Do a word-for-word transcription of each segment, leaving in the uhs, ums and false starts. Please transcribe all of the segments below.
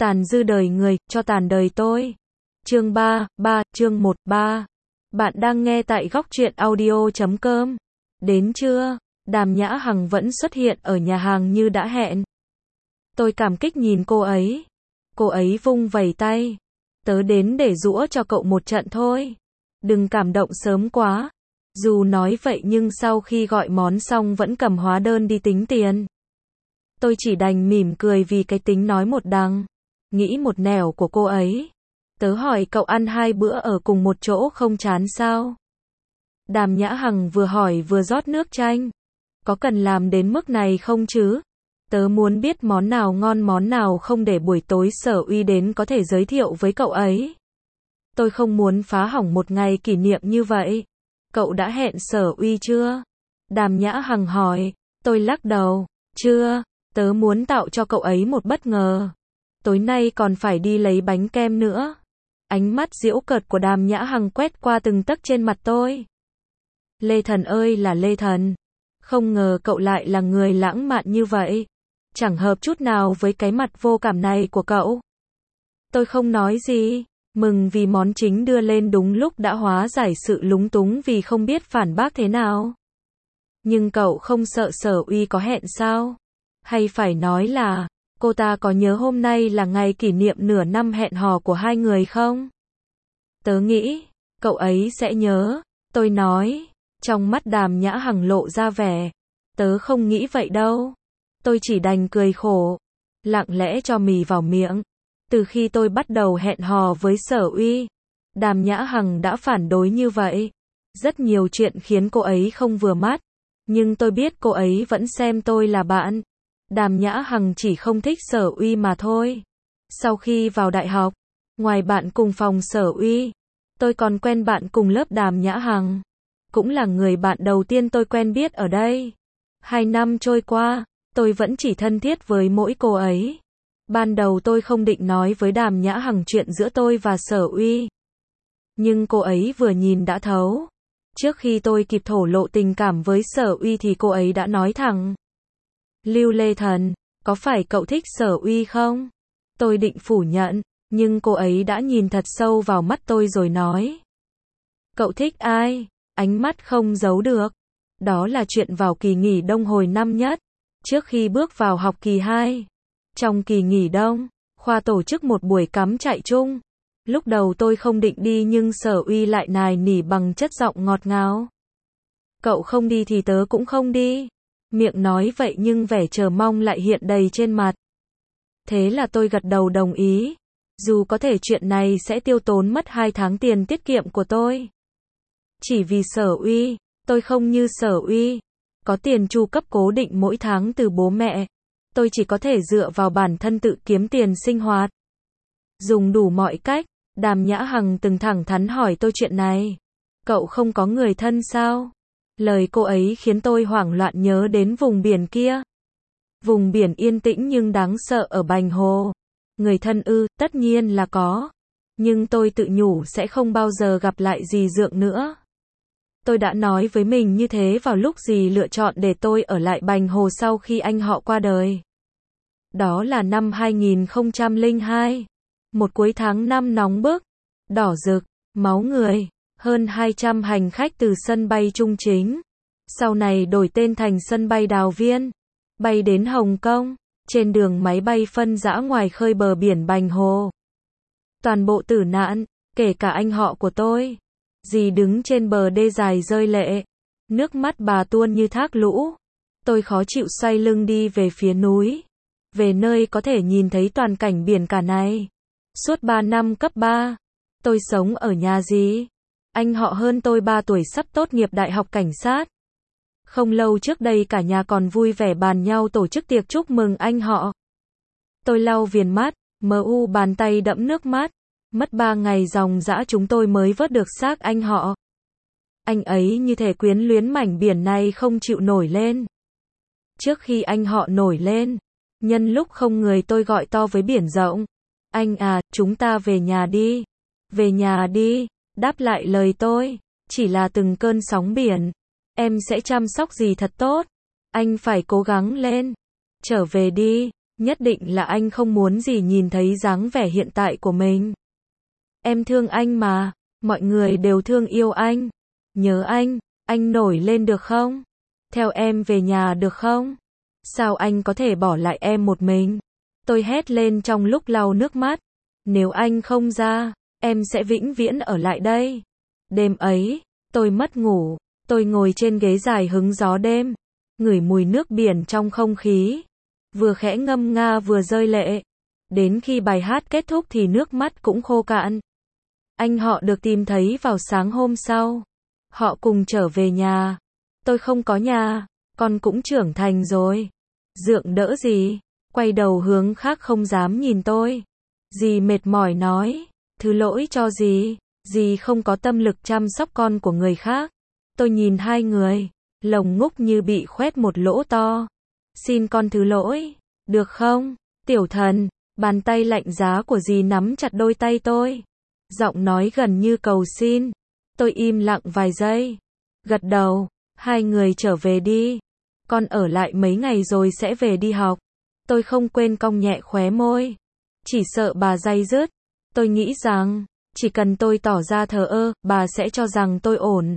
Tàn dư đời người, cho tàn đời tôi. Chương ba, ba, chương một, ba. Bạn đang nghe tại góc truyện audio chấm com. Đến trưa, Đàm Nhã Hằng vẫn xuất hiện ở nhà hàng như đã hẹn. Tôi cảm kích nhìn cô ấy. Cô ấy vung vẩy tay. Tớ đến để giũa cho cậu một trận thôi. Đừng cảm động sớm quá. Dù nói vậy nhưng sau khi gọi món xong vẫn cầm hóa đơn đi tính tiền. Tôi chỉ đành mỉm cười vì cái tính nói một đằng, nghĩ một nẻo của cô ấy. Tớ hỏi cậu ăn hai bữa ở cùng một chỗ không chán sao? Đàm Nhã Hằng vừa hỏi vừa rót nước chanh. Có cần làm đến mức này không chứ? Tớ muốn biết món nào ngon món nào không để buổi tối Sở Uy đến có thể giới thiệu với cậu ấy. Tôi không muốn phá hỏng một ngày kỷ niệm như vậy. Cậu đã hẹn Sở Uy chưa? Đàm Nhã Hằng hỏi. Tôi lắc đầu. Chưa, tớ muốn tạo cho cậu ấy một bất ngờ. Tối nay còn phải đi lấy bánh kem nữa. Ánh mắt giễu cợt của Đàm Nhã Hằng quét qua từng tấc trên mặt tôi. Lê Thần ơi là Lê Thần. Không ngờ cậu lại là người lãng mạn như vậy. Chẳng hợp chút nào với cái mặt vô cảm này của cậu. Tôi không nói gì. Mừng vì món chính đưa lên đúng lúc đã hóa giải sự lúng túng vì không biết phản bác thế nào. Nhưng cậu không sợ Sở Uy có hẹn sao? Hay phải nói là, cô ta có nhớ hôm nay là ngày kỷ niệm nửa năm hẹn hò của hai người không? Tớ nghĩ, cậu ấy sẽ nhớ. Tôi nói, trong mắt Đàm Nhã Hằng lộ ra vẻ. Tớ không nghĩ vậy đâu. Tôi chỉ đành cười khổ, lặng lẽ cho mì vào miệng. Từ khi tôi bắt đầu hẹn hò với Sở Uy, Đàm Nhã Hằng đã phản đối như vậy. Rất nhiều chuyện khiến cô ấy không vừa mắt. Nhưng tôi biết cô ấy vẫn xem tôi là bạn. Đàm Nhã Hằng chỉ không thích Sở Uy mà thôi. Sau khi vào đại học, ngoài bạn cùng phòng Sở Uy, tôi còn quen bạn cùng lớp Đàm Nhã Hằng. Cũng là người bạn đầu tiên tôi quen biết ở đây. Hai năm trôi qua, tôi vẫn chỉ thân thiết với mỗi cô ấy. Ban đầu tôi không định nói với Đàm Nhã Hằng chuyện giữa tôi và Sở Uy. Nhưng cô ấy vừa nhìn đã thấu. Trước khi tôi kịp thổ lộ tình cảm với Sở Uy thì cô ấy đã nói thẳng. Lưu Lê Thần, có phải cậu thích Sở Uy không? Tôi định phủ nhận, nhưng cô ấy đã nhìn thật sâu vào mắt tôi rồi nói. Cậu thích ai? Ánh mắt không giấu được. Đó là chuyện vào kỳ nghỉ đông hồi năm nhất, trước khi bước vào học kỳ hai. Trong kỳ nghỉ đông, khoa tổ chức một buổi cắm trại chung. Lúc đầu tôi không định đi nhưng Sở Uy lại nài nỉ bằng chất giọng ngọt ngào. Cậu không đi thì tớ cũng không đi. Miệng nói vậy nhưng vẻ chờ mong lại hiện đầy trên mặt. Thế là tôi gật đầu đồng ý. Dù có thể chuyện này sẽ tiêu tốn mất hai tháng tiền tiết kiệm của tôi. Chỉ vì Sở Uy, tôi không như Sở Uy. Có tiền chu cấp cố định mỗi tháng từ bố mẹ. Tôi chỉ có thể dựa vào bản thân tự kiếm tiền sinh hoạt. Dùng đủ mọi cách, Đàm Nhã Hằng từng thẳng thắn hỏi tôi chuyện này. Cậu không có người thân sao? Lời cô ấy khiến tôi hoảng loạn nhớ đến vùng biển kia. Vùng biển yên tĩnh nhưng đáng sợ ở Bành Hồ. Người thân ư, tất nhiên là có. Nhưng tôi tự nhủ sẽ không bao giờ gặp lại dì Dượng nữa. Tôi đã nói với mình như thế vào lúc dì lựa chọn để tôi ở lại Bành Hồ sau khi anh họ qua đời. Đó là năm hai nghìn không trăm lẻ hai. Một cuối tháng năm nóng bức, đỏ rực, máu người. Hơn hai trăm hành khách từ sân bay Trung Chính. Sau này đổi tên thành sân bay Đào Viên. Bay đến Hồng Kông. Trên đường máy bay phân dã ngoài khơi bờ biển Bành Hồ. Toàn bộ tử nạn, kể cả anh họ của tôi. Dì đứng trên bờ đê dài rơi lệ. Nước mắt bà tuôn như thác lũ. Tôi khó chịu xoay lưng đi về phía núi. Về nơi có thể nhìn thấy toàn cảnh biển cả này. Suốt ba năm cấp ba, tôi sống ở nhà dì. Anh họ hơn tôi ba tuổi sắp tốt nghiệp đại học cảnh sát. Không lâu trước đây cả nhà còn vui vẻ bàn nhau tổ chức tiệc chúc mừng anh họ. Tôi lau viền mắt, mờ u bàn tay đẫm nước mắt. Mất ba ngày ròng rã chúng tôi mới vớt được xác anh họ. Anh ấy như thể quyến luyến mảnh biển này không chịu nổi lên. Trước khi anh họ nổi lên, nhân lúc không người tôi gọi to với biển rộng. Anh à, chúng ta về nhà đi. Về nhà đi. Đáp lại lời tôi, chỉ là từng cơn sóng biển. Em sẽ chăm sóc dì thật tốt. Anh phải cố gắng lên. Trở về đi. Nhất định là anh không muốn gì nhìn thấy dáng vẻ hiện tại của mình. Em thương anh mà, mọi người đều thương yêu anh. Nhớ anh, anh nổi lên được không? Theo em về nhà được không? Sao anh có thể bỏ lại em một mình? Tôi hét lên trong lúc lau nước mắt. Nếu anh không ra, em sẽ vĩnh viễn ở lại đây. Đêm ấy, tôi mất ngủ, tôi ngồi trên ghế dài hứng gió đêm, ngửi mùi nước biển trong không khí, vừa khẽ ngâm nga vừa rơi lệ. Đến khi bài hát kết thúc thì nước mắt cũng khô cạn. Anh họ được tìm thấy vào sáng hôm sau. Họ cùng trở về nhà. Tôi không có nhà, con cũng trưởng thành rồi. Dượng đỡ dì, quay đầu hướng khác không dám nhìn tôi. Dì mệt mỏi nói, thứ lỗi cho dì, dì không có tâm lực chăm sóc con của người khác. Tôi nhìn hai người, lồng ngúc như bị khoét một lỗ to. Xin con thứ lỗi, được không? Tiểu thần, bàn tay lạnh giá của dì nắm chặt đôi tay tôi. Giọng nói gần như cầu xin. Tôi im lặng vài giây. Gật đầu, hai người trở về đi. Con ở lại mấy ngày rồi sẽ về đi học. Tôi không quên cong nhẹ khóe môi. Chỉ sợ bà day dứt. Tôi nghĩ rằng, chỉ cần tôi tỏ ra thờ ơ, bà sẽ cho rằng tôi ổn.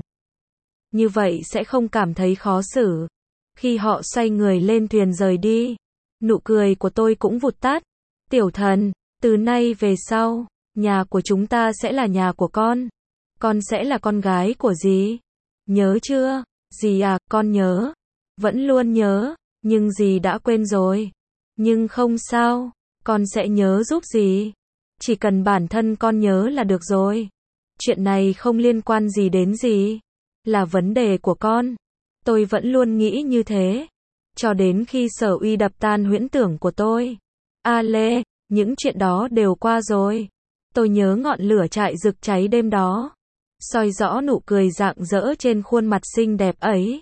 Như vậy sẽ không cảm thấy khó xử. Khi họ xoay người lên thuyền rời đi, nụ cười của tôi cũng vụt tắt. Tiểu thần, từ nay về sau, nhà của chúng ta sẽ là nhà của con. Con sẽ là con gái của dì. Nhớ chưa? Dì à, con nhớ. Vẫn luôn nhớ, nhưng dì đã quên rồi. Nhưng không sao, con sẽ nhớ giúp dì. Chỉ cần bản thân con nhớ là được rồi. Chuyện này không liên quan gì đến dì. Là vấn đề của con. Tôi vẫn luôn nghĩ như thế. Cho đến khi Sở Uy đập tan huyễn tưởng của tôi. A Lê, những chuyện đó đều qua rồi. Tôi nhớ ngọn lửa trại rực cháy đêm đó. Soi rõ nụ cười rạng rỡ trên khuôn mặt xinh đẹp ấy.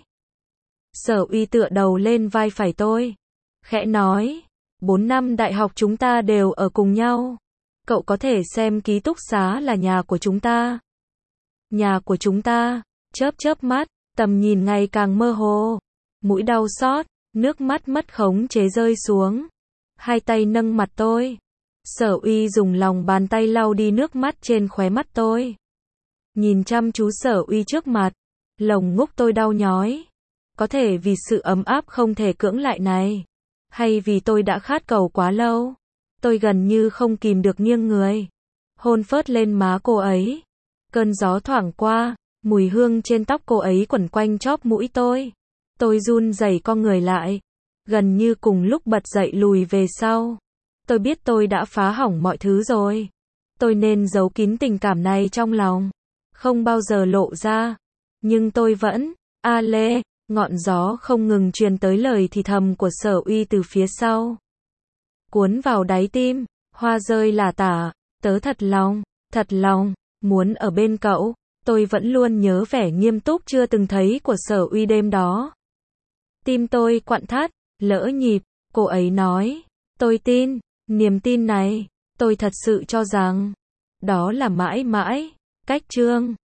Sở Uy tựa đầu lên vai phải tôi. Khẽ nói, bốn năm đại học chúng ta đều ở cùng nhau. Cậu có thể xem ký túc xá là nhà của chúng ta. Nhà của chúng ta, chớp chớp mắt, tầm nhìn ngày càng mơ hồ. Mũi đau xót, nước mắt mất khống chế rơi xuống. Hai tay nâng mặt tôi. Sở Uy dùng lòng bàn tay lau đi nước mắt trên khóe mắt tôi. Nhìn chăm chú Sở Uy trước mặt, lồng ngúc tôi đau nhói. Có thể vì sự ấm áp không thể cưỡng lại này, hay vì tôi đã khát cầu quá lâu. Tôi gần như không kìm được nghiêng người, hôn phớt lên má cô ấy. Cơn gió thoảng qua, mùi hương trên tóc cô ấy quẩn quanh chóp mũi tôi. Tôi run rẩy co người lại, gần như cùng lúc bật dậy lùi về sau. Tôi biết tôi đã phá hỏng mọi thứ rồi. Tôi nên giấu kín tình cảm này trong lòng, không bao giờ lộ ra. Nhưng tôi vẫn, A Lê, ngọn gió không ngừng truyền tới lời thì thầm của Sở Uy từ phía sau. Cuốn vào đáy tim, hoa rơi lả tả, tớ thật lòng, thật lòng, muốn ở bên cậu. Tôi vẫn luôn nhớ vẻ nghiêm túc chưa từng thấy của Sở Uy đêm đó. Tim tôi quặn thắt, lỡ nhịp, cô ấy nói. Tôi tin, niềm tin này, tôi thật sự cho rằng, đó là mãi mãi, cách chương.